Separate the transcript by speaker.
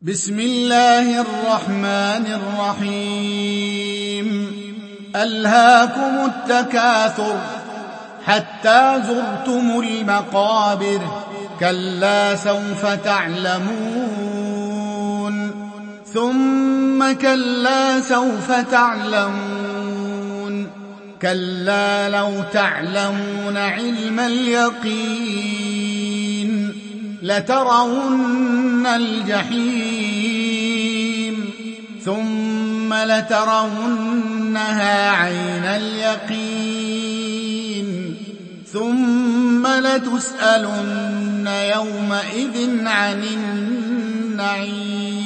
Speaker 1: بسم الله الرحمن الرحيم ألهاكم التكاثر حتى زرتم المقابر كلا سوف تعلمون ثم كلا سوف تعلمون كلا لو تعلمون علم اليقين لترون الجحيم ثم لترونها عين اليقين ثم لتسألن يومئذ عن النعيم.